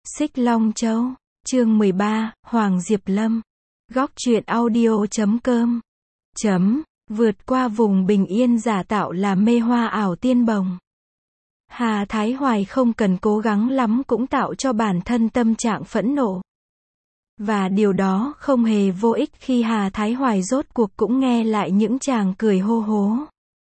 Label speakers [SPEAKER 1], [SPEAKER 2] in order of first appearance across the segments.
[SPEAKER 1] Xích Long Châu, chương 13, Hoàng Diệp Lâm. Góc truyện audio.com. Vượt qua vùng bình yên giả tạo là mê hoa ảo tiên bồng. Hà Thái Hoài không cần cố gắng lắm cũng tạo cho bản thân tâm trạng phẫn nộ. Và điều đó không hề vô ích khi Hà Thái Hoài rốt cuộc cũng nghe lại những chàng cười hô hố.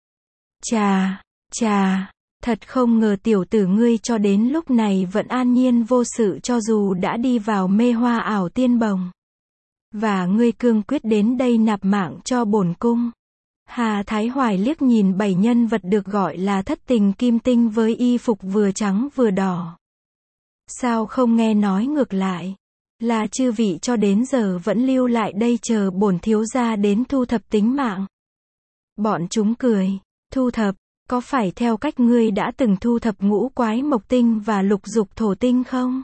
[SPEAKER 1] Chà, thật không ngờ tiểu tử ngươi cho đến lúc này vẫn an nhiên vô sự cho dù đã đi vào mê hoa ảo tiên bồng. Và ngươi cương quyết đến đây nạp mạng cho bổn cung. Hà Thái Hoài liếc nhìn 7 nhân vật được gọi là thất tình kim tinh với y phục vừa trắng vừa đỏ. Sao không nghe nói ngược lại? Là chư vị cho đến giờ vẫn lưu lại đây chờ bổn thiếu gia đến thu thập tính mạng. Bọn chúng cười. Thu thập, có phải theo cách ngươi đã từng thu thập ngũ quái mộc tinh và lục dục thổ tinh không?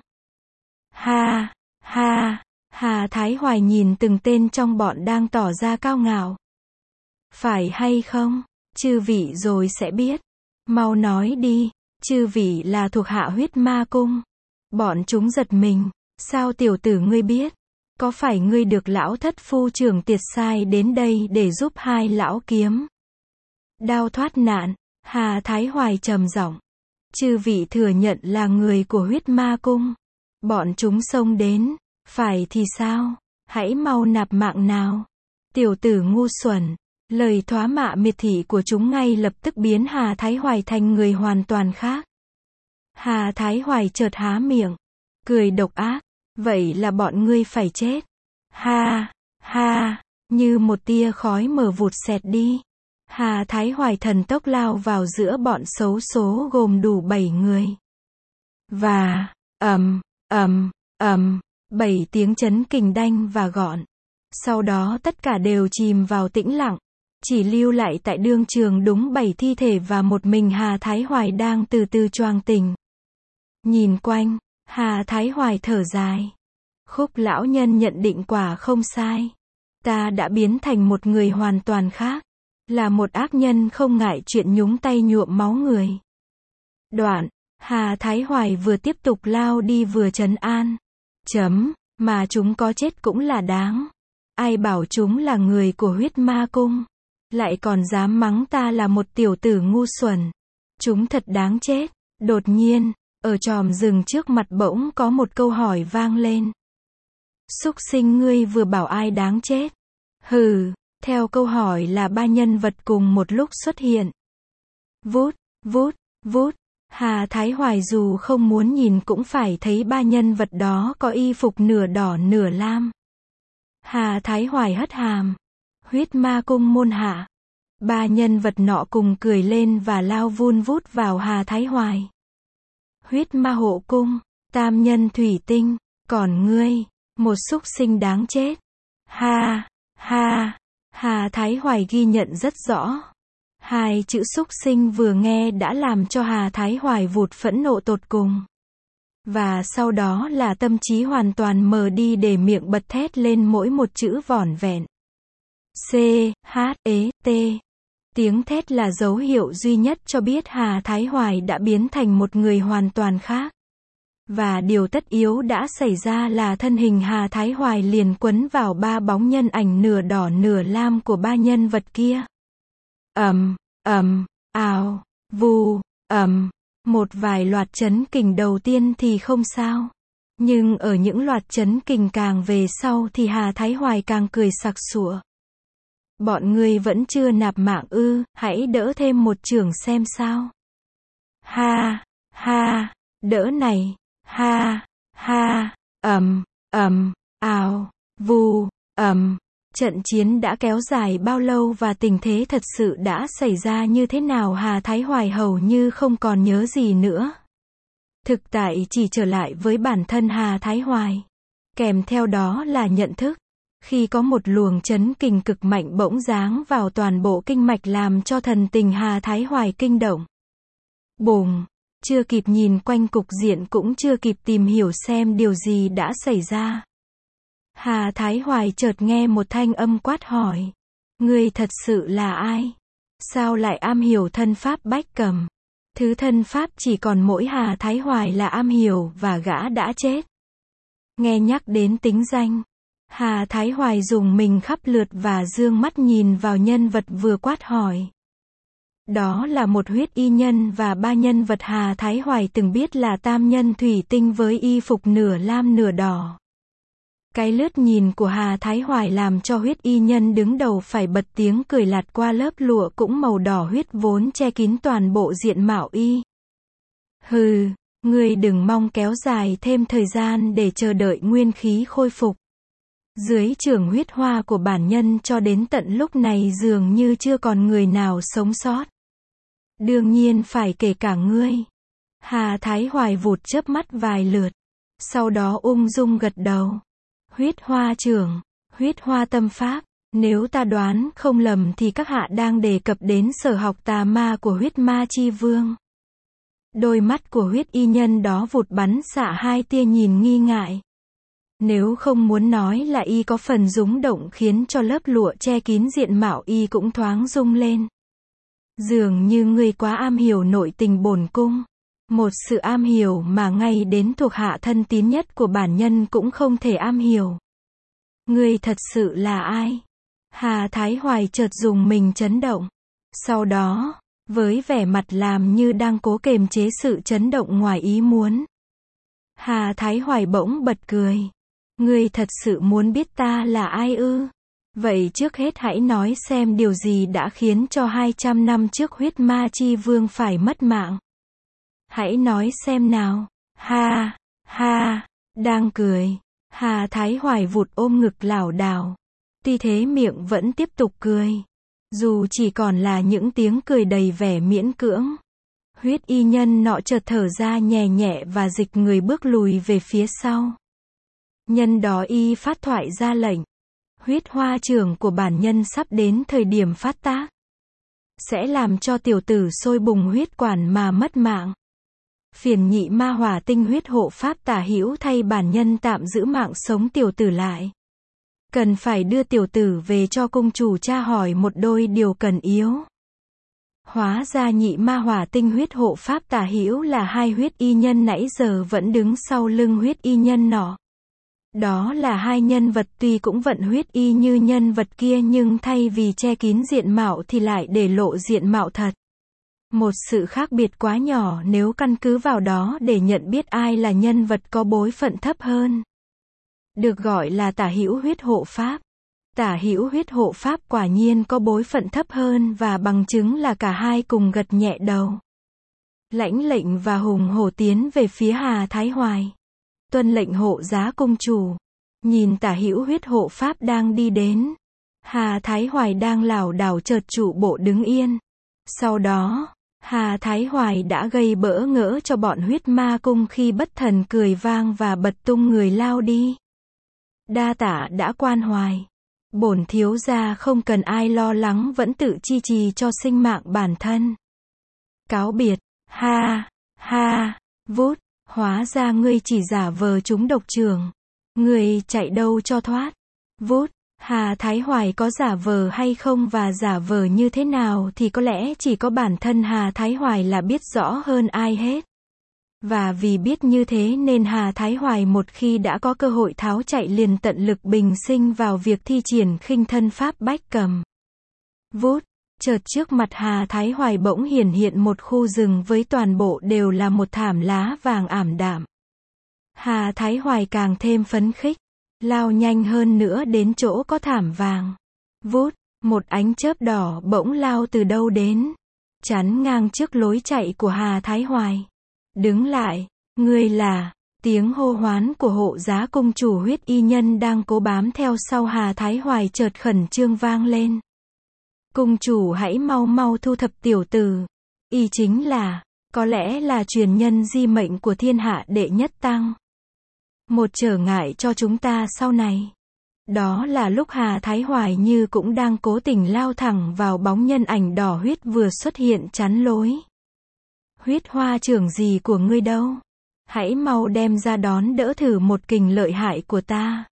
[SPEAKER 1] Hà Thái Hoài nhìn từng tên trong bọn đang tỏ ra cao ngạo. Phải hay không? Chư vị rồi sẽ biết. Mau nói đi, chư vị là thuộc hạ huyết ma cung. Bọn chúng giật mình. Sao tiểu tử ngươi biết? Có phải ngươi được lão thất phu trưởng tiệt sai đến đây để giúp hai lão kiếm đao thoát nạn? Hà Thái Hoài trầm giọng. Chư vị thừa nhận là người của huyết ma cung. Bọn chúng xông đến. Phải thì sao? Hãy mau nạp mạng nào. Tiểu tử ngu xuẩn. Lời thoá mạ miệt thị của chúng ngay lập tức biến Hà Thái Hoài thành người hoàn toàn khác. Hà Thái Hoài chợt há miệng. Cười độc ác. Vậy là bọn ngươi phải chết. Như một tia khói mờ vụt xẹt đi. Hà Thái Hoài thần tốc lao vào giữa bọn xấu số gồm đủ 7 người. Và, 7 tiếng chấn kình đanh và gọn. Sau đó tất cả đều chìm vào tĩnh lặng. Chỉ lưu lại tại đương trường đúng 7 thi thể và một mình Hà Thái Hoài đang từ từ choàng tỉnh. Nhìn quanh, Hà Thái Hoài thở dài. Khúc lão nhân nhận định quả không sai. Ta đã biến thành một người hoàn toàn khác. Là một ác nhân không ngại chuyện nhúng tay nhuộm máu người. Đoạn, Hà Thái Hoài vừa tiếp tục lao đi vừa trấn an. Mà chúng có chết cũng là đáng. Ai bảo chúng là người của huyết ma cung. Lại còn dám mắng ta là một tiểu tử ngu xuẩn. Chúng thật đáng chết. Đột nhiên, ở chòm rừng trước mặt bỗng có một câu hỏi vang lên. Súc sinh ngươi vừa bảo ai đáng chết? Hừ. Theo câu hỏi là 3 nhân vật cùng một lúc xuất hiện. Vút. Hà Thái Hoài dù không muốn nhìn cũng phải thấy 3 nhân vật đó có y phục nửa đỏ nửa lam. Hà Thái Hoài hất hàm. Huyết ma cung môn hạ. 3 nhân vật nọ cùng cười lên và lao vun vút vào Hà Thái Hoài. Huyết ma hộ cung, tam nhân thủy tinh, còn ngươi, một súc sinh đáng chết. Hà Thái Hoài ghi nhận rất rõ. 2 chữ súc sinh vừa nghe đã làm cho Hà Thái Hoài vụt phẫn nộ tột cùng. Và sau đó là tâm trí hoàn toàn mờ đi để miệng bật thét lên mỗi một chữ vỏn vẹn. C-H-E-T. Tiếng thét là dấu hiệu duy nhất cho biết Hà Thái Hoài đã biến thành một người hoàn toàn khác. Và điều tất yếu đã xảy ra là thân hình Hà Thái Hoài liền quấn vào 3 bóng nhân ảnh nửa đỏ nửa lam của 3 nhân vật kia. Ào, vù, một vài loạt chấn kình đầu tiên thì không sao. Nhưng ở những loạt chấn kình càng về sau thì Hà Thái Hoài càng cười sặc sụa. Bọn ngươi vẫn chưa nạp mạng ư? Hãy đỡ thêm một chưởng xem sao. Đỡ này. Ào, vù, Trận chiến đã kéo dài bao lâu và tình thế thật sự đã xảy ra như thế nào Hà Thái Hoài hầu như không còn nhớ gì nữa. Thực tại chỉ trở lại với bản thân Hà Thái Hoài. Kèm theo đó là nhận thức. Khi có một luồng chấn kình cực mạnh bỗng giáng vào toàn bộ kinh mạch làm cho thần tình Hà Thái Hoài kinh động. Bùng! Chưa kịp nhìn quanh cục diện cũng chưa kịp tìm hiểu xem điều gì đã xảy ra. Hà Thái Hoài chợt nghe một thanh âm quát hỏi. Ngươi thật sự là ai? Sao lại am hiểu thân pháp bách cầm? Thứ thân pháp chỉ còn mỗi Hà Thái Hoài là am hiểu và gã đã chết. Nghe nhắc đến tính danh, Hà Thái Hoài dùng mình khắp lượt và dương mắt nhìn vào nhân vật vừa quát hỏi. Đó là một huyết y nhân và ba nhân vật Hà Thái Hoài từng biết là tam nhân thủy tinh với y phục nửa lam nửa đỏ. Cái lướt nhìn của Hà Thái Hoài làm cho huyết y nhân đứng đầu phải bật tiếng cười lạt qua lớp lụa cũng màu đỏ huyết vốn che kín toàn bộ diện mạo y. Hừ, ngươi đừng mong kéo dài thêm thời gian để chờ đợi nguyên khí khôi phục. Dưới trường huyết hoa của bản nhân cho đến tận lúc này dường như chưa còn người nào sống sót. Đương nhiên phải kể cả ngươi. Hà Thái Hoài vụt chớp mắt vài lượt. Sau đó ung dung gật đầu. Huyết hoa trưởng, huyết hoa tâm pháp. Nếu ta đoán không lầm thì các hạ đang đề cập đến sở học tà ma của huyết ma chi vương. Đôi mắt của huyết y nhân đó vụt bắn xạ hai tia nhìn nghi ngại. Nếu không muốn nói là y có phần rúng động khiến cho lớp lụa che kín diện mạo y cũng thoáng rung lên. Dường như ngươi quá am hiểu nội tình bổn cung. Một sự am hiểu mà ngay đến thuộc hạ thân tín nhất của bản nhân cũng không thể am hiểu. Ngươi thật sự là ai? Hà Thái Hoài chợt dùng mình chấn động. Sau đó, với vẻ mặt làm như đang cố kềm chế sự chấn động ngoài ý muốn. Hà Thái Hoài bỗng bật cười. Ngươi thật sự muốn biết ta là ai ư? Vậy trước hết hãy nói xem điều gì đã khiến cho 200 năm trước huyết ma chi vương phải mất mạng. Hãy nói xem nào. Ha, ha, đang cười. Hà Thái Hoài vụt ôm ngực lảo đảo. Tuy thế miệng vẫn tiếp tục cười. Dù chỉ còn là những tiếng cười đầy vẻ miễn cưỡng. Huyết y nhân nọ chợt thở ra nhẹ nhẹ và dịch người bước lùi về phía sau. Nhân đó y phát thoại ra lệnh. Huyết hoa trưởng của bản nhân sắp đến thời điểm phát tác. Sẽ làm cho tiểu tử sôi bùng huyết quản mà mất mạng. Phiền nhị ma hỏa tinh huyết hộ pháp Tả Hữu thay bản nhân tạm giữ mạng sống tiểu tử lại. Cần phải đưa tiểu tử về cho cung chủ tra hỏi một đôi điều cần yếu. Hóa ra nhị ma hỏa tinh huyết hộ pháp Tả Hữu là hai huyết y nhân nãy giờ vẫn đứng sau lưng huyết y nhân nọ. Đó là hai nhân vật tuy cũng vận huyết y như nhân vật kia nhưng thay vì che kín diện mạo thì lại để lộ diện mạo thật. Một sự khác biệt quá nhỏ nếu căn cứ vào đó để nhận biết ai là nhân vật có bối phận thấp hơn. Được gọi là Tả Hữu huyết hộ pháp. Tả Hữu huyết hộ pháp quả nhiên có bối phận thấp hơn và bằng chứng là cả hai cùng gật nhẹ đầu. Lãnh lệnh và hùng hổ tiến về phía Hà Thái Hoài. Tuân lệnh hộ giá cung chủ. Nhìn Tả Hữu huyết hộ pháp đang đi đến. Hà Thái Hoài đang lảo đảo chợt trụ bộ đứng yên. Sau đó, Hà Thái Hoài đã gây bỡ ngỡ cho bọn huyết ma cung khi bất thần cười vang và bật tung người lao đi. Đa tạ đã quan hoài. Bổn thiếu gia không cần ai lo lắng vẫn tự chi trì cho sinh mạng bản thân. Cáo biệt. Ha, ha, vút. Hóa ra ngươi chỉ giả vờ trúng độc trưởng. Ngươi chạy đâu cho thoát. Vút. Hà Thái Hoài có giả vờ hay không và giả vờ như thế nào thì có lẽ chỉ có bản thân Hà Thái Hoài là biết rõ hơn ai hết. Và vì biết như thế nên Hà Thái Hoài một khi đã có cơ hội tháo chạy liền tận lực bình sinh vào việc thi triển khinh thân pháp bách cầm. Vút. Chợt trước mặt Hà Thái Hoài bỗng hiển hiện một khu rừng với toàn bộ đều là một thảm lá vàng ảm đạm. Hà Thái Hoài càng thêm phấn khích. Lao nhanh hơn nữa đến chỗ có thảm vàng. Vút, một ánh chớp đỏ bỗng lao từ đâu đến. Chắn ngang trước lối chạy của Hà Thái Hoài. Đứng lại, ngươi là, tiếng hô hoán của hộ giá cung chủ huyết y nhân đang cố bám theo sau Hà Thái Hoài chợt khẩn trương vang lên. Cung chủ hãy mau mau thu thập tiểu tử. Y chính là, có lẽ là truyền nhân di mệnh của thiên hạ đệ nhất tăng. Một trở ngại cho chúng ta sau này. Đó là lúc Hà Thái Hoài như cũng đang cố tình lao thẳng vào bóng nhân ảnh đỏ huyết vừa xuất hiện chắn lối. Huyết hoa trưởng gì của ngươi đâu? Hãy mau đem ra đón đỡ thử một kình lợi hại của ta.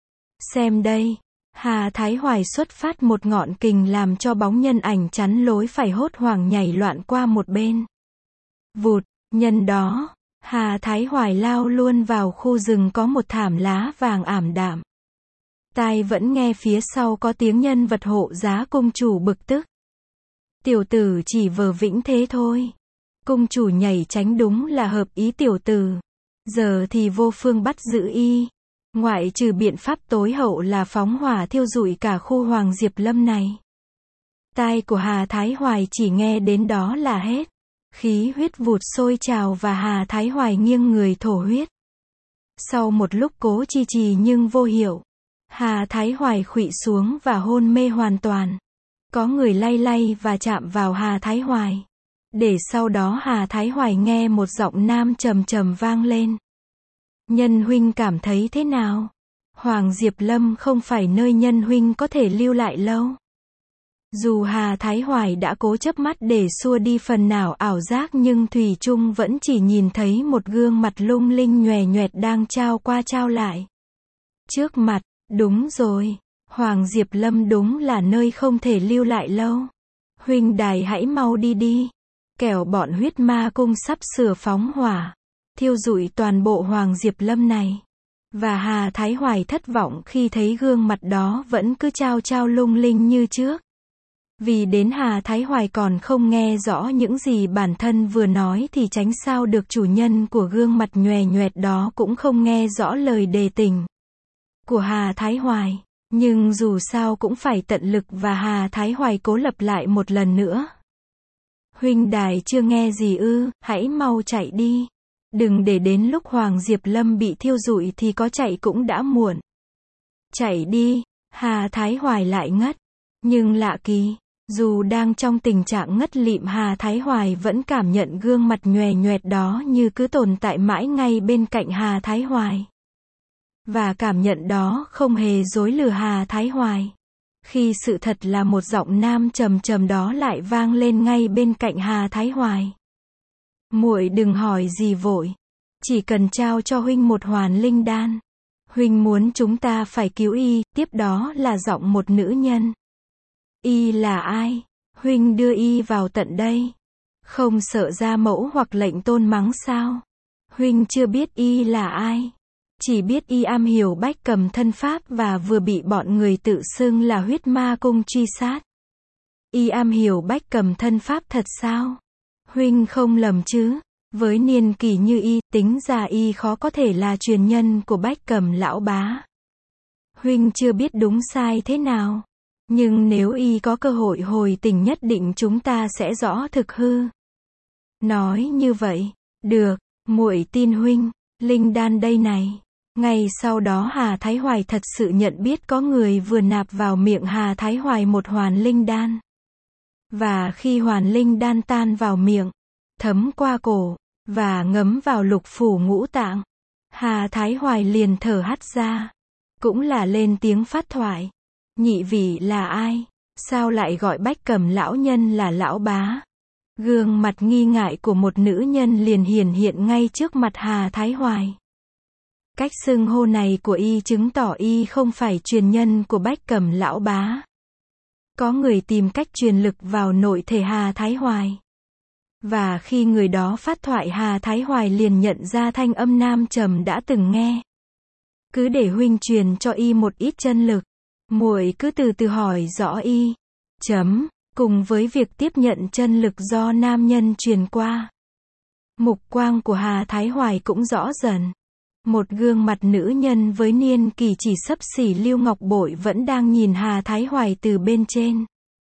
[SPEAKER 1] Xem đây. Hà Thái Hoài xuất phát một ngọn kình làm cho bóng nhân ảnh chắn lối phải hốt hoảng nhảy loạn qua một bên. Vụt, nhân đó. Hà Thái Hoài lao luôn vào khu rừng có một thảm lá vàng ảm đạm. Tai vẫn nghe phía sau có tiếng nhân vật hộ giá cung chủ bực tức. Tiểu tử chỉ vờ vĩnh thế thôi. Cung chủ nhảy tránh đúng là hợp ý tiểu tử. Giờ thì vô phương bắt giữ y. Ngoại trừ biện pháp tối hậu là phóng hỏa thiêu rụi cả khu Hoàng Diệp Lâm này. Tai của Hà Thái Hoài chỉ nghe đến đó là hết. Khí huyết vụt sôi trào và Hà Thái Hoài nghiêng người thổ huyết. Sau một lúc cố chi trì nhưng vô hiệu, Hà Thái Hoài khuỵu xuống và hôn mê hoàn toàn. Có người lay lay và chạm vào Hà Thái Hoài. Để sau đó Hà Thái Hoài nghe một giọng nam trầm trầm vang lên. Nhân huynh cảm thấy thế nào? Hoàng Diệp Lâm không phải nơi nhân huynh có thể lưu lại lâu. Dù Hà Thái Hoài đã cố chớp mắt để xua đi phần nào ảo giác nhưng thủy chung vẫn chỉ nhìn thấy một gương mặt lung linh nhòe nhoẹt đang trao qua trao lại. Trước mặt, đúng rồi, Hoàng Diệp Lâm đúng là nơi không thể lưu lại lâu. Huynh đài hãy mau đi đi, kẻo bọn huyết ma cung sắp sửa phóng hỏa, thiêu rụi toàn bộ Hoàng Diệp Lâm này. Và Hà Thái Hoài thất vọng khi thấy gương mặt đó vẫn cứ trao trao lung linh như trước. Vì đến Hà Thái Hoài còn không nghe rõ những gì bản thân vừa nói thì tránh sao được chủ nhân của gương mặt nhòe nhoẹt đó cũng không nghe rõ lời đề tình của Hà Thái Hoài. Nhưng dù sao cũng phải tận lực và Hà Thái Hoài cố lặp lại một lần nữa. Huynh đài chưa nghe gì ư, hãy mau chạy đi. Đừng để đến lúc Hoàng Diệp Lâm bị thiêu rụi thì có chạy cũng đã muộn. Chạy đi, Hà Thái Hoài lại ngất. Nhưng lạ kỳ, dù đang trong tình trạng ngất lịm Hà Thái Hoài vẫn cảm nhận gương mặt nhòe nhoẹt đó như cứ tồn tại mãi ngay bên cạnh Hà Thái Hoài. Và cảm nhận đó không hề dối lừa Hà Thái Hoài. Khi sự thật là một giọng nam trầm trầm đó lại vang lên ngay bên cạnh Hà Thái Hoài. Muội đừng hỏi gì vội. Chỉ cần trao cho huynh một hoàn linh đan. Huynh muốn chúng ta phải cứu y, tiếp đó là giọng một nữ nhân. Y là ai? Huynh đưa y vào tận đây. Không sợ gia mẫu hoặc lệnh tôn mắng sao? Huynh chưa biết y là ai. Chỉ biết y am hiểu bách cầm thân pháp và vừa bị bọn người tự xưng là huyết ma cung truy sát. Y am hiểu bách cầm thân pháp thật sao? Huynh không lầm chứ? Với niên kỷ như y, tính ra y khó có thể là truyền nhân của bách cầm lão bá. Huynh chưa biết đúng sai thế nào. Nhưng nếu y có cơ hội hồi tỉnh nhất định chúng ta sẽ rõ thực hư. Nói như vậy, được, muội tin huynh, linh đan đây này. Ngay sau đó Hà Thái Hoài thật sự nhận biết có người vừa nạp vào miệng Hà Thái Hoài một hoàn linh đan. Và khi hoàn linh đan tan vào miệng, thấm qua cổ, và ngấm vào lục phủ ngũ tạng, Hà Thái Hoài liền thở hắt ra. Cũng là lên tiếng phát thoại. Nhị vị là ai? Sao lại gọi bách cầm lão nhân là lão bá? Gương mặt nghi ngại của một nữ nhân liền hiển hiện ngay trước mặt Hà Thái Hoài. Cách xưng hô này của y chứng tỏ y không phải truyền nhân của bách cầm lão bá. Có người tìm cách truyền lực vào nội thể Hà Thái Hoài. Và khi người đó phát thoại Hà Thái Hoài liền nhận ra thanh âm nam trầm đã từng nghe. Cứ để huynh truyền cho y một ít chân lực. Muội cứ từ từ hỏi rõ y. Cùng với việc tiếp nhận chân lực do nam nhân truyền qua. Mục quang của Hà Thái Hoài cũng rõ dần. Một gương mặt nữ nhân với niên kỳ chỉ xấp xỉ Lưu Ngọc Bội vẫn đang nhìn Hà Thái Hoài từ bên trên.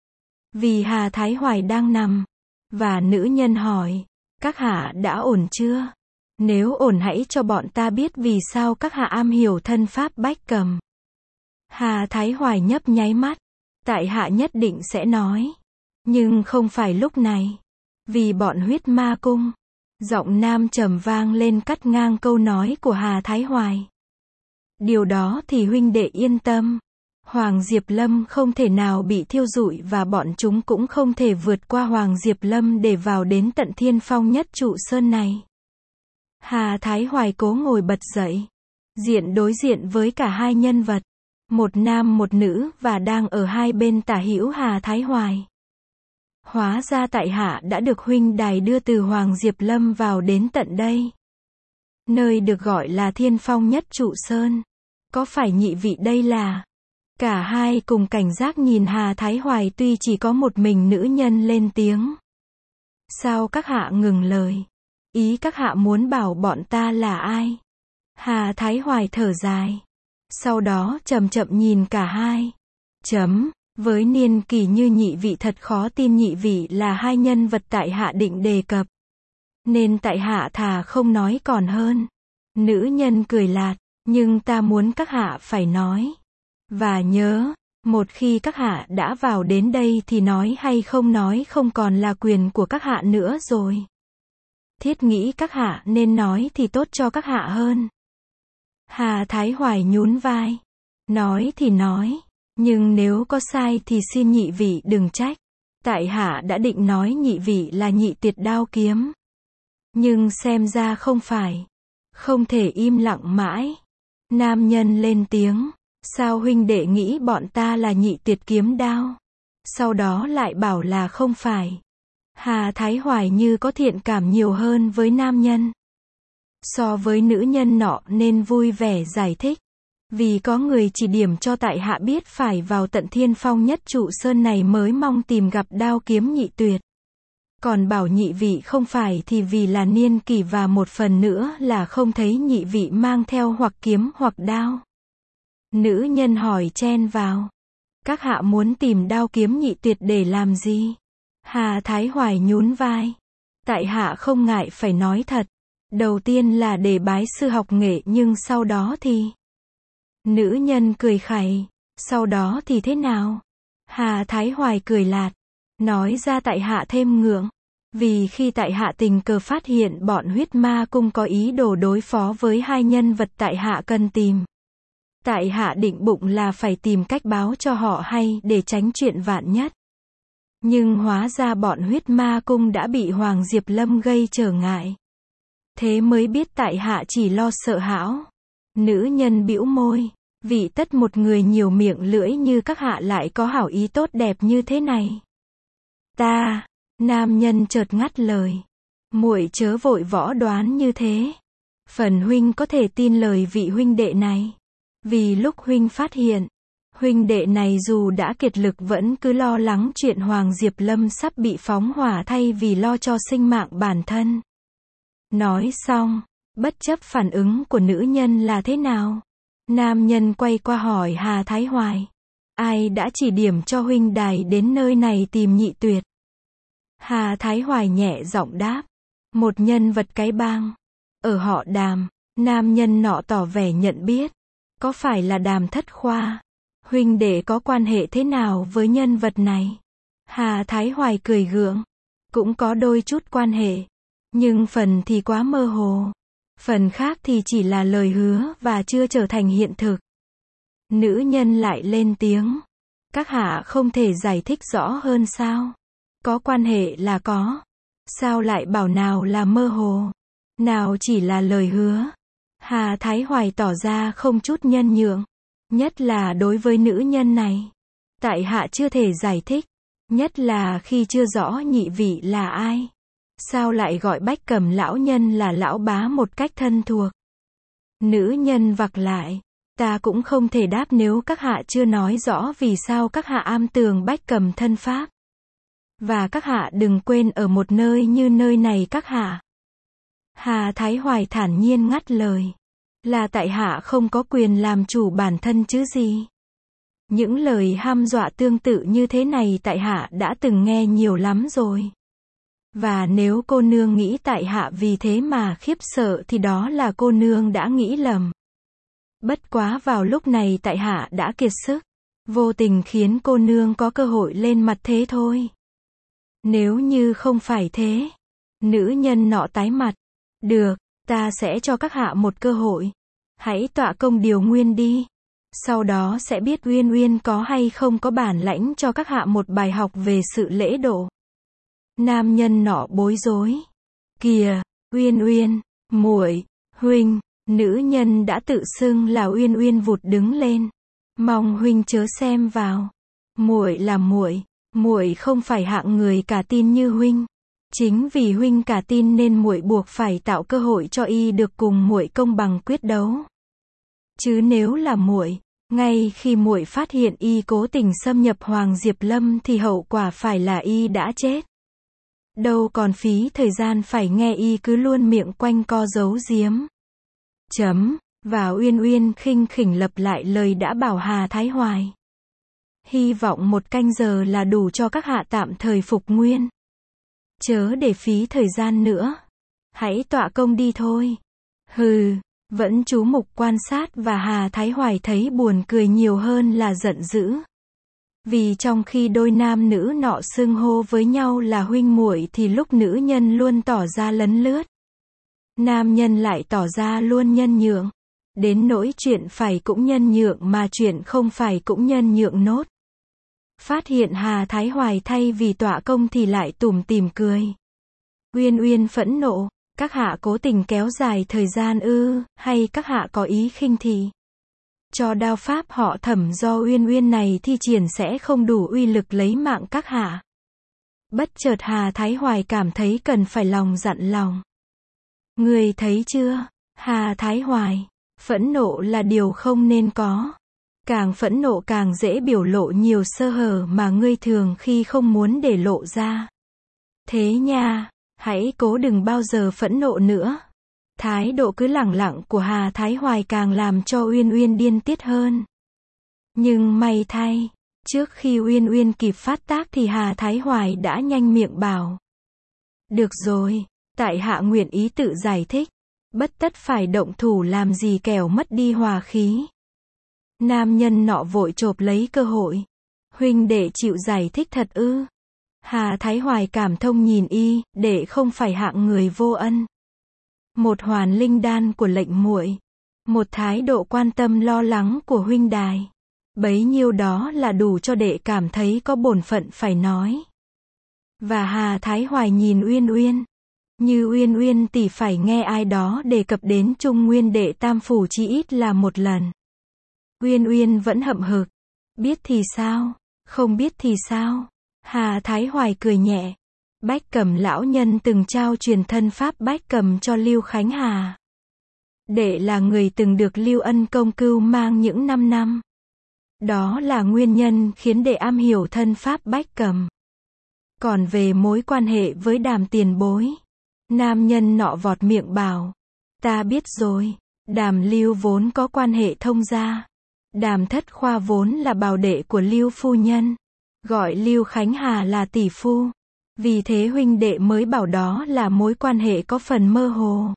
[SPEAKER 1] Vì Hà Thái Hoài đang nằm. Và nữ nhân hỏi, các hạ đã ổn chưa? Nếu ổn hãy cho bọn ta biết vì sao các hạ am hiểu thân pháp bách cầm. Hà Thái Hoài nhấp nháy mắt. Tại hạ nhất định sẽ nói. Nhưng không phải lúc này. Vì bọn huyết ma cung. Giọng nam trầm vang lên cắt ngang câu nói của Hà Thái Hoài. Điều đó thì huynh đệ yên tâm. Hoàng Diệp Lâm không thể nào bị thiêu rụi và bọn chúng cũng không thể vượt qua Hoàng Diệp Lâm để vào đến tận thiên phong nhất trụ sơn này. Hà Thái Hoài cố ngồi bật dậy. Đối diện với cả hai nhân vật. Một nam một nữ và đang ở hai bên tả hữu Hà Thái Hoài. Hóa ra tại hạ đã được huynh đài đưa từ Hoàng Diệp Lâm vào đến tận đây. nơi được gọi là Thiên Phong Nhất Trụ Sơn. Có phải nhị vị đây là? Cả hai cùng cảnh giác nhìn Hà Thái Hoài, tuy chỉ có một mình nữ nhân lên tiếng. Sao các hạ ngừng lời? Ý các hạ muốn bảo bọn ta là ai? Hà Thái Hoài thở dài. Sau đó chậm chậm nhìn cả hai. Với niên kỷ như nhị vị thật khó tin nhị vị là hai nhân vật tại hạ định đề cập. Nên tại hạ thà không nói còn hơn. Nữ nhân cười lạt, nhưng ta muốn các hạ phải nói. Và nhớ, một khi các hạ đã vào đến đây thì nói hay không nói không còn là quyền của các hạ nữa rồi. Thiết nghĩ các hạ nên nói thì tốt cho các hạ hơn. Hà Thái Hoài nhún vai. Nói thì nói, nhưng nếu có sai thì xin nhị vị đừng trách. Tại hạ đã định nói nhị vị là nhị tuyệt đao kiếm. Nhưng xem ra không phải. Không thể im lặng mãi. Nam nhân lên tiếng. Sao huynh đệ nghĩ bọn ta là nhị tuyệt kiếm đao? Sau đó lại bảo là không phải. Hà Thái Hoài như có thiện cảm nhiều hơn với nam nhân. So với nữ nhân nọ nên vui vẻ giải thích. Vì có người chỉ điểm cho tại hạ biết phải vào tận Thiên Phong Nhất Trụ Sơn này mới mong tìm gặp đao kiếm nhị tuyệt. Còn bảo nhị vị không phải thì vì là niên kỷ và một phần nữa là không thấy nhị vị mang theo hoặc kiếm hoặc đao. Nữ nhân hỏi chen vào. Các hạ muốn tìm đao kiếm nhị tuyệt để làm gì? Hà Thái Hoài nhún vai. Tại hạ không ngại phải nói thật. Đầu tiên là để bái sư học nghệ nhưng sau đó thì... Nữ nhân cười khẩy. Sau đó thì thế nào? Hà Thái Hoài cười lạt. Nói ra tại hạ thêm ngượng. Vì khi tại hạ tình cờ phát hiện bọn huyết ma cung có ý đồ đối phó với hai nhân vật tại hạ cần tìm. Tại hạ định bụng là phải tìm cách báo cho họ hay để tránh chuyện vạn nhất. Nhưng hóa ra bọn huyết ma cung đã bị Hoàng Diệp Lâm gây trở ngại. Thế mới biết tại hạ chỉ lo sợ hão. Nữ nhân bĩu môi. Vì tất một người nhiều miệng lưỡi như các hạ lại có hảo ý tốt đẹp như thế này. Ta, nam nhân chợt ngắt lời. Muội chớ vội võ đoán như thế. Phần huynh có thể tin lời vị huynh đệ này. Vì lúc huynh phát hiện, huynh đệ này dù đã kiệt lực vẫn cứ lo lắng chuyện Hoàng Diệp Lâm sắp bị phóng hỏa thay vì lo cho sinh mạng bản thân. Nói xong, bất chấp phản ứng của nữ nhân là thế nào, nam nhân quay qua hỏi Hà Thái Hoài. Ai đã chỉ điểm cho huynh đài đến nơi này tìm nhị tuyệt? Hà Thái Hoài nhẹ giọng đáp. Một nhân vật cái bang. Ở họ Đàm, nam nhân nọ tỏ vẻ nhận biết. Có phải là Đàm Thất Khoa? Huynh đệ có quan hệ thế nào với nhân vật này? Hà Thái Hoài cười gượng. Cũng có đôi chút quan hệ. Nhưng phần thì quá mơ hồ. Phần khác thì chỉ là lời hứa và chưa trở thành hiện thực. Nữ nhân lại lên tiếng. Các hạ không thể giải thích rõ hơn sao? Có quan hệ là có. Sao lại bảo nào là mơ hồ? Nào chỉ là lời hứa? Hà Thái Hoài tỏ ra không chút nhân nhượng. Nhất là đối với nữ nhân này. Tại hạ chưa thể giải thích. Nhất là khi chưa rõ nhị vị là ai. Sao lại gọi Bách Cầm lão nhân là lão bá một cách thân thuộc? Nữ nhân vặc lại. Ta cũng không thể đáp nếu các hạ chưa nói rõ vì sao các hạ am tường Bách Cầm thân pháp. Và các hạ đừng quên ở một nơi như nơi này các hạ. Hà Thái Hoài thản nhiên ngắt lời. Là tại hạ không có quyền làm chủ bản thân chứ gì. Những lời hăm dọa tương tự như thế này tại hạ đã từng nghe nhiều lắm rồi. Và nếu cô nương nghĩ tại hạ vì thế mà khiếp sợ thì đó là cô nương đã nghĩ lầm. Bất quá vào lúc này tại hạ đã kiệt sức. Vô tình khiến cô nương có cơ hội lên mặt thế thôi. Nếu như không phải thế. Nữ nhân nọ tái mặt. Được, ta sẽ cho các hạ một cơ hội. Hãy tọa công điều nguyên đi. Sau đó sẽ biết Uyên Uyên có hay không có bản lãnh cho các hạ một bài học về sự lễ độ. Nam nhân nọ bối rối. Kìa, Uyên Uyên, muội, huynh. Nữ nhân đã tự xưng là Uyên Uyên vụt đứng lên. Mong huynh chớ xem vào. Muội là muội, muội không phải hạng người cả tin như huynh. Chính vì huynh cả tin nên muội buộc phải tạo cơ hội cho y được cùng muội công bằng quyết đấu. Chứ nếu là muội, ngay khi muội phát hiện y cố tình xâm nhập Hoàng Diệp Lâm thì hậu quả phải là y đã chết. Đâu còn phí thời gian phải nghe y cứ luôn miệng quanh co giấu giếm. Và Uyên Uyên khinh khỉnh lặp lại lời đã bảo Hà Thái Hoài. Hy vọng 1 canh giờ là đủ cho các hạ tạm thời phục nguyên. Chớ để phí thời gian nữa. Hãy tọa công đi thôi. Hừ, vẫn chú mục quan sát và Hà Thái Hoài thấy buồn cười nhiều hơn là giận dữ. Vì trong khi đôi nam nữ nọ xưng hô với nhau là huynh muội thì lúc nữ nhân luôn tỏ ra lấn lướt. Nam nhân lại tỏ ra luôn nhân nhượng. Đến nỗi chuyện phải cũng nhân nhượng mà chuyện không phải cũng nhân nhượng nốt. Phát hiện Hà Thái Hoài thay vì tọa công thì lại tủm tỉm cười. Uyên Uyên phẫn nộ, các hạ cố tình kéo dài thời gian ư, hay các hạ có ý khinh thị? Cho đao pháp họ Thẩm do Uyên Uyên này thi triển sẽ không đủ uy lực lấy mạng các hạ. Bất chợt Hà Thái Hoài cảm thấy cần phải lòng dặn lòng. Người thấy chưa, Hà Thái Hoài, phẫn nộ là điều không nên có. Càng phẫn nộ càng dễ biểu lộ nhiều sơ hở mà ngươi thường khi không muốn để lộ ra. Thế nha, hãy cố đừng bao giờ phẫn nộ nữa. Thái độ cứ lẳng lặng của Hà Thái Hoài càng làm cho Uyên Uyên điên tiết hơn. Nhưng may thay, trước khi Uyên Uyên kịp phát tác thì Hà Thái Hoài đã nhanh miệng bảo. Được rồi, tại hạ nguyện ý tự giải thích. Bất tất phải động thủ làm gì kẻo mất đi hòa khí. Nam nhân nọ vội chộp lấy cơ hội. Huynh đệ chịu giải thích thật ư? Hà Thái Hoài cảm thông nhìn y, đệ không phải hạng người vô ân. Một hoàn linh đan của lệnh muội, một thái độ quan tâm lo lắng của huynh đài, bấy nhiêu đó là đủ cho đệ cảm thấy có bổn phận phải nói. Và Hà Thái Hoài nhìn Uyên Uyên, như Uyên Uyên tỷ phải nghe ai đó đề cập đến Trung Nguyên Đệ Tam Phủ chỉ ít là 1 lần. Uyên Uyên vẫn hậm hực. Biết thì sao, không biết thì sao? Hà Thái Hoài cười nhẹ. Bách Cầm lão nhân từng trao truyền thân pháp Bách Cầm cho Lưu Khánh Hà. Đệ là người từng được Lưu Ân công cưu mang những 5 năm. Đó là nguyên nhân khiến đệ am hiểu thân pháp Bách Cầm. Còn về mối quan hệ với Đàm tiền bối, nam nhân nọ vọt miệng bảo. Ta biết rồi, Đàm Lưu vốn có quan hệ thông gia. Đàm Thất Khoa vốn là bảo đệ của Lưu phu nhân. Gọi Lưu Khánh Hà là tỷ phu. Vì thế huynh đệ mới bảo đó là mối quan hệ có phần mơ hồ.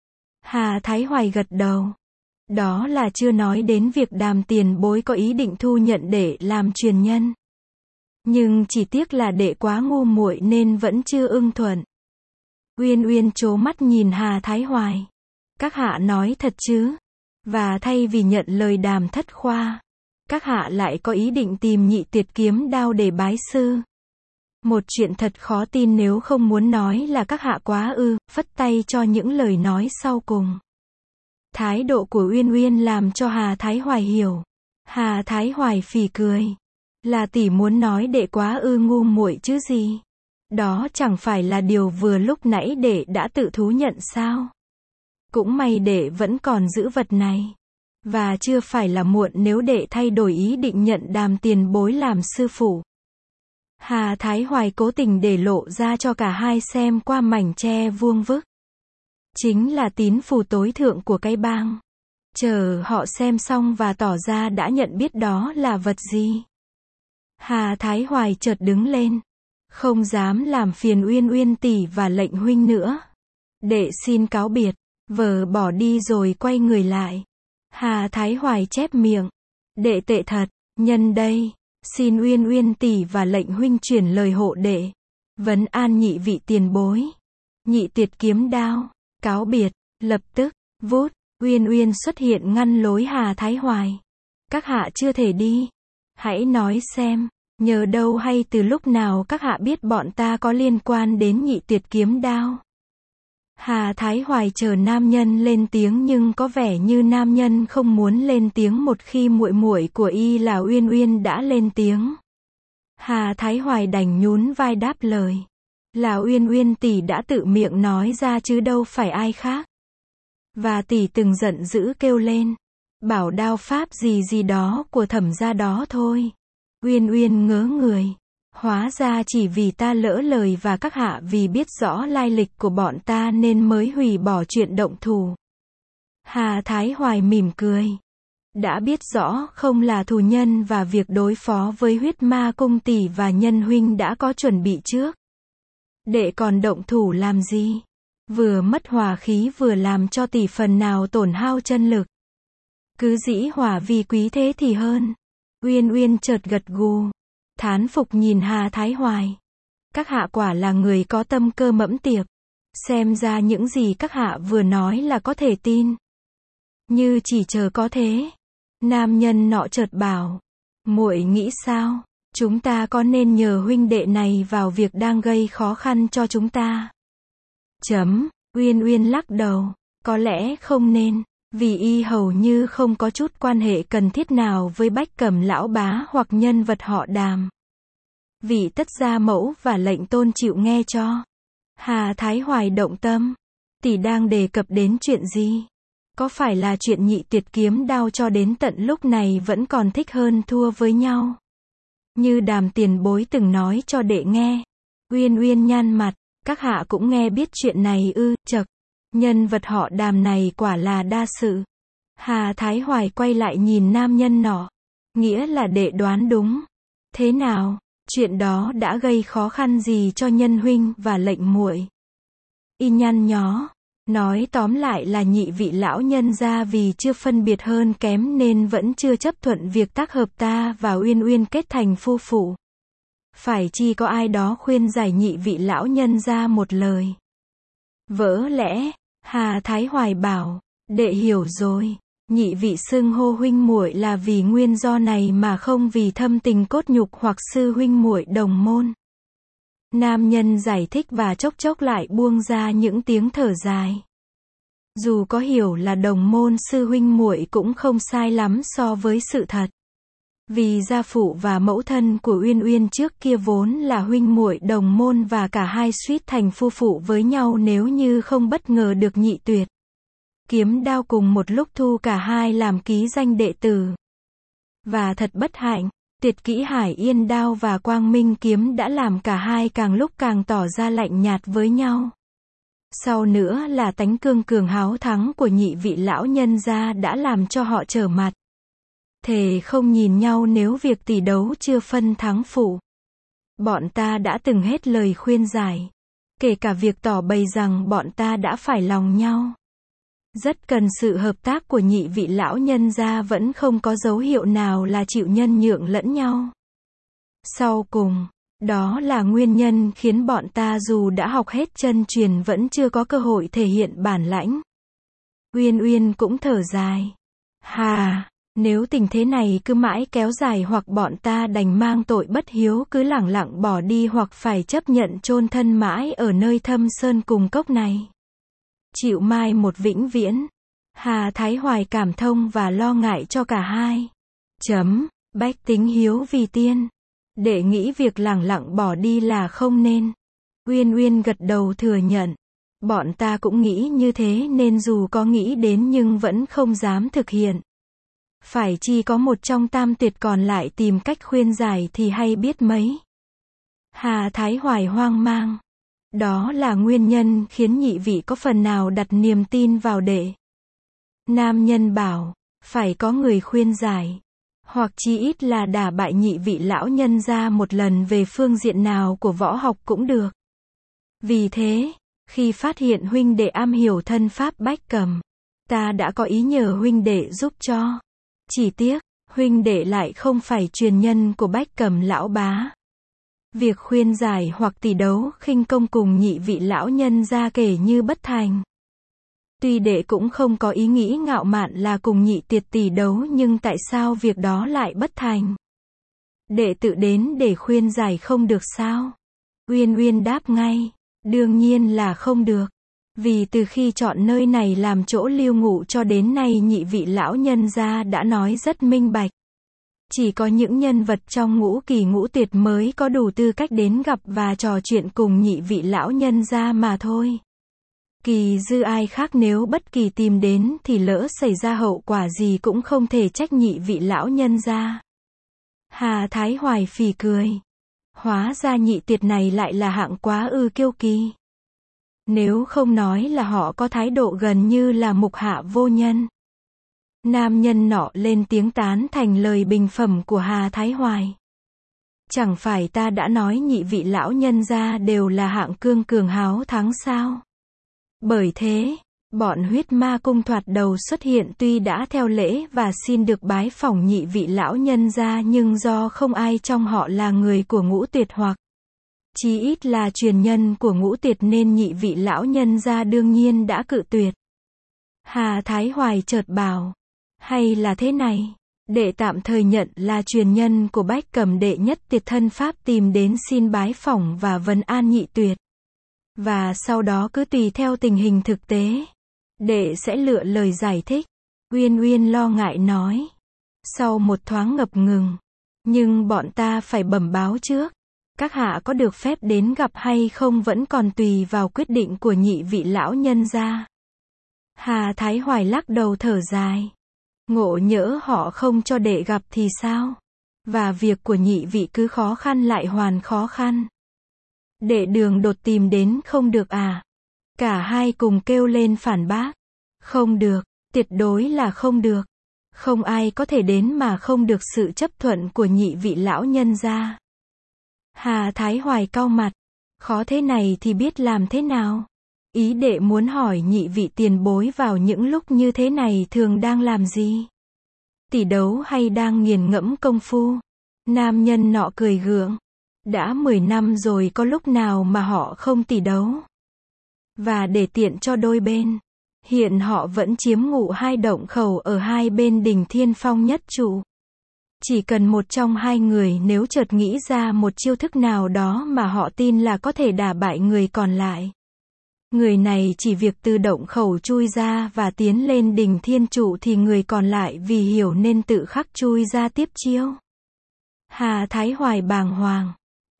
[SPEAKER 1] Hà Thái Hoài gật đầu. Đó là chưa nói đến việc Đàm tiền bối có ý định thu nhận đệ làm truyền nhân. Nhưng chỉ tiếc là đệ quá ngu muội nên vẫn chưa ưng thuận. Uyên Uyên trố mắt nhìn Hà Thái Hoài. Các hạ nói thật chứ? Và thay vì nhận lời Đàm Thất Khoa, các hạ lại có ý định tìm Nhị Tuyệt kiếm đao để bái sư. Một chuyện thật khó tin nếu không muốn nói là các hạ quá ư, phất tay cho những lời nói sau cùng. Thái độ của Uyên Uyên làm cho Hà Thái Hoài hiểu. Hà Thái Hoài phì cười. Là tỷ muốn nói đệ quá ư ngu muội chứ gì? Đó chẳng phải là điều vừa lúc nãy đệ đã tự thú nhận sao? Cũng may đệ vẫn còn giữ vật này. Và chưa phải là muộn nếu đệ thay đổi ý định nhận Đàm tiền bối làm sư phụ. Hà Thái Hoài cố tình để lộ ra cho cả hai xem qua mảnh tre vuông vức. Chính là tín phù tối thượng của cái bang. Chờ họ xem xong và tỏ ra đã nhận biết đó là vật gì. Hà Thái Hoài chợt đứng lên. Không dám làm phiền Uyên Uyên tỷ và lệnh huynh nữa. Đệ xin cáo biệt. Vờ bỏ đi rồi quay người lại. Hà Thái Hoài chép miệng. Đệ tệ thật, nhân đây, xin Uyên Uyên tỷ và lệnh huynh chuyển lời hộ đệ. Vấn an nhị vị tiền bối. Nhị Tuyệt kiếm đao, cáo biệt, lập tức, vút, Uyên Uyên xuất hiện ngăn lối Hà Thái Hoài. Các hạ chưa thể đi. Hãy nói xem, nhờ đâu hay từ lúc nào các hạ biết bọn ta có liên quan đến Nhị Tuyệt kiếm đao? Hà Thái Hoài chờ nam nhân lên tiếng nhưng có vẻ như nam nhân không muốn lên tiếng một khi muội muội của y là Uyên Uyên đã lên tiếng. Hà Thái Hoài đành nhún vai đáp lời. Là Uyên Uyên tỷ đã tự miệng nói ra chứ đâu phải ai khác. Và tỷ từng giận dữ kêu lên. Bảo đao pháp gì gì đó của Thẩm gia đó thôi. Uyên Uyên ngớ người. Hóa ra chỉ vì ta lỡ lời và các hạ vì biết rõ lai lịch của bọn ta nên mới hủy bỏ chuyện động thủ. Hà Thái Hoài mỉm cười. Đã biết rõ không là thù nhân và việc đối phó với huyết ma cung tỷ và nhân huynh đã có chuẩn bị trước. Đệ còn động thủ làm gì? Vừa mất hòa khí vừa làm cho tỷ phần nào tổn hao chân lực. Cứ dĩ hỏa vì quý thế thì hơn. Uyên Uyên chợt gật gù. Thán phục nhìn Hà Thái Hoài. Các hạ quả là người có tâm cơ mẫm tiệp. Xem ra những gì các hạ vừa nói là có thể tin. Như chỉ chờ có thế. Nam nhân nọ chợt bảo. Muội nghĩ sao? Chúng ta có nên nhờ huynh đệ này vào việc đang gây khó khăn cho chúng ta? Uyên Uyên lắc đầu. Có lẽ không nên. Vì y hầu như không có chút quan hệ cần thiết nào với Bách Cẩm lão bá hoặc nhân vật họ Đàm. Vị tất gia mẫu và lệnh tôn chịu nghe cho. Hà Thái Hoài động tâm. Tỷ đang đề cập đến chuyện gì? Có phải là chuyện nhị tuyệt kiếm đao cho đến tận lúc này vẫn còn thích hơn thua với nhau? Như Đàm tiền bối từng nói cho đệ nghe. Uyên Uyên nhăn mặt. Các hạ cũng nghe biết chuyện này ư? Chậc. Nhân vật họ Đàm này quả là đa sự. Hà Thái Hoài quay lại nhìn nam nhân nọ. Nghĩa là đệ đoán đúng. Thế nào? Chuyện đó đã gây khó khăn gì cho nhân huynh và lệnh muội? Y nhăn nhó. Nói tóm lại là nhị vị lão nhân gia vì chưa phân biệt hơn kém nên vẫn chưa chấp thuận việc tác hợp ta và Uyên Uyên kết thành phu phụ. Phải chi có ai đó khuyên giải nhị vị lão nhân gia một lời. Vỡ lẽ, Hà Thái Hoài bảo, đệ hiểu rồi, nhị vị xưng hô huynh muội là vì nguyên do này mà không vì thâm tình cốt nhục hoặc sư huynh muội đồng môn. Nam nhân giải thích và chốc chốc lại buông ra những tiếng thở dài. Dù có hiểu là đồng môn sư huynh muội cũng không sai lắm so với sự thật. Vì gia phụ và mẫu thân của Uyên Uyên trước kia vốn là huynh muội đồng môn và cả hai suýt thành phu phụ với nhau nếu như không bất ngờ được nhị tuyệt kiếm đao cùng một lúc thu cả hai làm ký danh đệ tử. Và thật bất hạnh, Tuyệt Kỹ Hải Yên đao và Quang Minh kiếm đã làm cả hai càng lúc càng tỏ ra lạnh nhạt với nhau. Sau nữa là tánh cương cường háo thắng của nhị vị lão nhân gia đã làm cho họ trở mặt. Thề không nhìn nhau nếu việc tỷ đấu chưa phân thắng phụ. Bọn ta đã từng hết lời khuyên giải. Kể cả việc tỏ bày rằng bọn ta đã phải lòng nhau. Rất cần sự hợp tác của nhị vị lão nhân gia vẫn không có dấu hiệu nào là chịu nhân nhượng lẫn nhau. Sau cùng, đó là nguyên nhân khiến bọn ta dù đã học hết chân truyền vẫn chưa có cơ hội thể hiện bản lãnh. Uyên Uyên cũng thở dài. Hà, nếu tình thế này cứ mãi kéo dài hoặc bọn ta đành mang tội bất hiếu cứ lẳng lặng bỏ đi hoặc phải chấp nhận chôn thân mãi ở nơi thâm sơn cùng cốc này. Chịu mai một vĩnh viễn. Hà Thái Hoài cảm thông và lo ngại cho cả hai. Bách tính hiếu vì tiên. Để nghĩ việc lẳng lặng bỏ đi là không nên. Uyên Uyên gật đầu thừa nhận. Bọn ta cũng nghĩ như thế nên dù có nghĩ đến nhưng vẫn không dám thực hiện. Phải chi có một trong tam tuyệt còn lại tìm cách khuyên giải thì hay biết mấy. Hà Thái Hoài hoang mang. Đó là nguyên nhân khiến nhị vị có phần nào đặt niềm tin vào đệ. Nam nhân bảo, phải có người khuyên giải. Hoặc chí ít là đả bại nhị vị lão nhân ra một lần về phương diện nào của võ học cũng được. Vì thế, khi phát hiện huynh đệ am hiểu thân pháp Bách Cẩm, ta đã có ý nhờ huynh đệ giúp cho. Chỉ tiếc, huynh đệ lại không phải truyền nhân của Bách Cẩm lão bá. Việc khuyên giải hoặc tỷ đấu khinh công cùng nhị vị lão nhân ra kể như bất thành. Tuy đệ cũng không có ý nghĩ ngạo mạn là cùng nhị tuyệt tỷ đấu nhưng tại sao việc đó lại bất thành? Đệ tự đến để khuyên giải không được sao? Uyên Uyên đáp ngay, đương nhiên là không được. Vì từ khi chọn nơi này làm chỗ lưu ngụ cho đến nay nhị vị lão nhân gia đã nói rất minh bạch. Chỉ có những nhân vật trong ngũ kỳ ngũ tuyệt mới có đủ tư cách đến gặp và trò chuyện cùng nhị vị lão nhân gia mà thôi. Kỳ dư ai khác nếu bất kỳ tìm đến thì lỡ xảy ra hậu quả gì cũng không thể trách nhị vị lão nhân gia. Hà Thái Hoài phì cười. Hóa ra nhị tuyệt này lại là hạng quá ư kiêu kỳ. Nếu không nói là họ có thái độ gần như là mục hạ vô nhân. Nam nhân nọ lên tiếng tán thành lời bình phẩm của Hà Thái Hoài. Chẳng phải ta đã nói nhị vị lão nhân gia đều là hạng cương cường háo thắng sao? Bởi thế, bọn huyết ma cung thoạt đầu xuất hiện tuy đã theo lễ và xin được bái phỏng nhị vị lão nhân gia nhưng do không ai trong họ là người của ngũ tuyệt hoặc chí ít là truyền nhân của ngũ tuyệt nên nhị vị lão nhân gia đương nhiên đã cự tuyệt. Hà Thái Hoài chợt bảo, hay là thế này, đệ tạm thời nhận là truyền nhân của Bách Cầm đệ nhất tuyệt thân pháp tìm đến xin bái phỏng và vấn an nhị tuyệt. Và sau đó cứ tùy theo tình hình thực tế, đệ sẽ lựa lời giải thích. Uyên Uyên lo ngại nói. Sau một thoáng ngập ngừng, nhưng bọn ta phải bẩm báo trước. Các hạ có được phép đến gặp hay không vẫn còn tùy vào quyết định của nhị vị lão nhân gia. Hà Thái Hoài lắc đầu thở dài. Ngộ nhỡ họ không cho đệ gặp thì sao? Và việc của nhị vị cứ khó khăn lại hoàn khó khăn. Đệ đường đột tìm đến không được à? Cả hai cùng kêu lên phản bác. Không được, tuyệt đối là không được. Không ai có thể đến mà không được sự chấp thuận của nhị vị lão nhân gia. Hà Thái Hoài cau mặt. Khó thế này thì biết làm thế nào? Ý đệ muốn hỏi nhị vị tiền bối vào những lúc như thế này thường đang làm gì? Tỷ đấu hay đang nghiền ngẫm công phu? Nam nhân nọ cười gượng. Đã 10 năm rồi có lúc nào mà họ không tỷ đấu. Và để tiện cho đôi bên, hiện họ vẫn chiếm ngụ hai động khẩu ở hai bên đỉnh Thiên Phong nhất trụ. Chỉ cần một trong hai người nếu chợt nghĩ ra một chiêu thức nào đó mà họ tin là có thể đả bại người còn lại. Người này chỉ việc từ động khẩu chui ra và tiến lên đỉnh thiên trụ thì người còn lại vì hiểu nên tự khắc chui ra tiếp chiêu. Hà Thái Hoài bàng hoàng.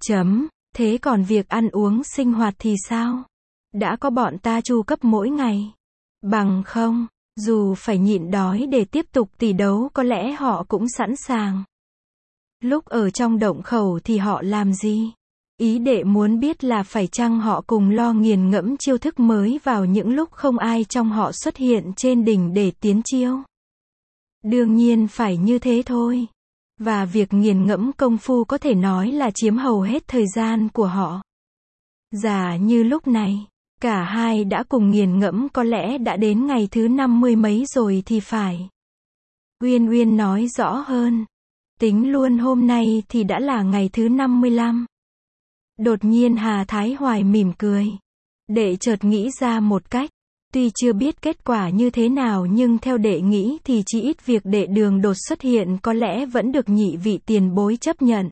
[SPEAKER 1] Thế còn việc ăn uống sinh hoạt thì sao? Đã có bọn ta chu cấp mỗi ngày. Bằng không, dù phải nhịn đói để tiếp tục tỷ đấu có lẽ họ cũng sẵn sàng. Lúc ở trong động khẩu thì họ làm gì? Ý đệ muốn biết là phải chăng họ cùng lo nghiền ngẫm chiêu thức mới vào những lúc không ai trong họ xuất hiện trên đỉnh để tiến chiêu? Đương nhiên phải như thế thôi. Và việc nghiền ngẫm công phu có thể nói là chiếm hầu hết thời gian của họ. Giả như lúc này, cả hai đã cùng nghiền ngẫm có lẽ đã đến ngày thứ 50 mấy rồi thì phải. Uyên Uyên nói rõ hơn. Tính luôn hôm nay thì đã là ngày thứ 55. Đột nhiên Hà Thái Hoài mỉm cười. Đệ chợt nghĩ ra một cách. Tuy chưa biết kết quả như thế nào nhưng theo đệ nghĩ thì chỉ ít việc đệ đường đột xuất hiện có lẽ vẫn được nhị vị tiền bối chấp nhận.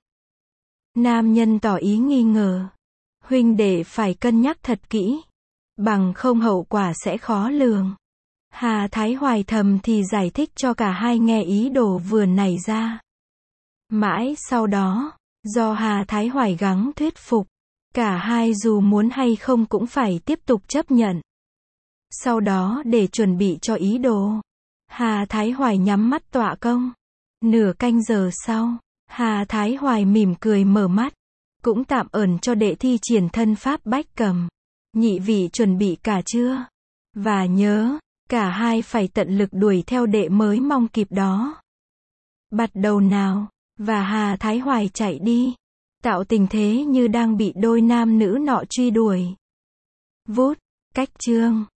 [SPEAKER 1] Nam nhân tỏ ý nghi ngờ. Huynh đệ phải cân nhắc thật kỹ. Bằng không hậu quả sẽ khó lường. Hà Thái Hoài thầm thì giải thích cho cả hai nghe ý đồ vừa nảy ra. Mãi sau đó, do Hà Thái Hoài gắng thuyết phục, cả hai dù muốn hay không cũng phải tiếp tục chấp nhận. Sau đó để chuẩn bị cho ý đồ, Hà Thái Hoài nhắm mắt tọa công. Nửa canh giờ sau, Hà Thái Hoài mỉm cười mở mắt. Cũng tạm ẩn cho đệ thi triển thân pháp Bách Cầm. Nhị vị chuẩn bị cả chưa? Và nhớ, cả hai phải tận lực đuổi theo đệ mới mong kịp đó. Bắt đầu nào, và Hà Thái Hoài chạy đi. Tạo tình thế như đang bị đôi nam nữ nọ truy đuổi. Vút, cách chương.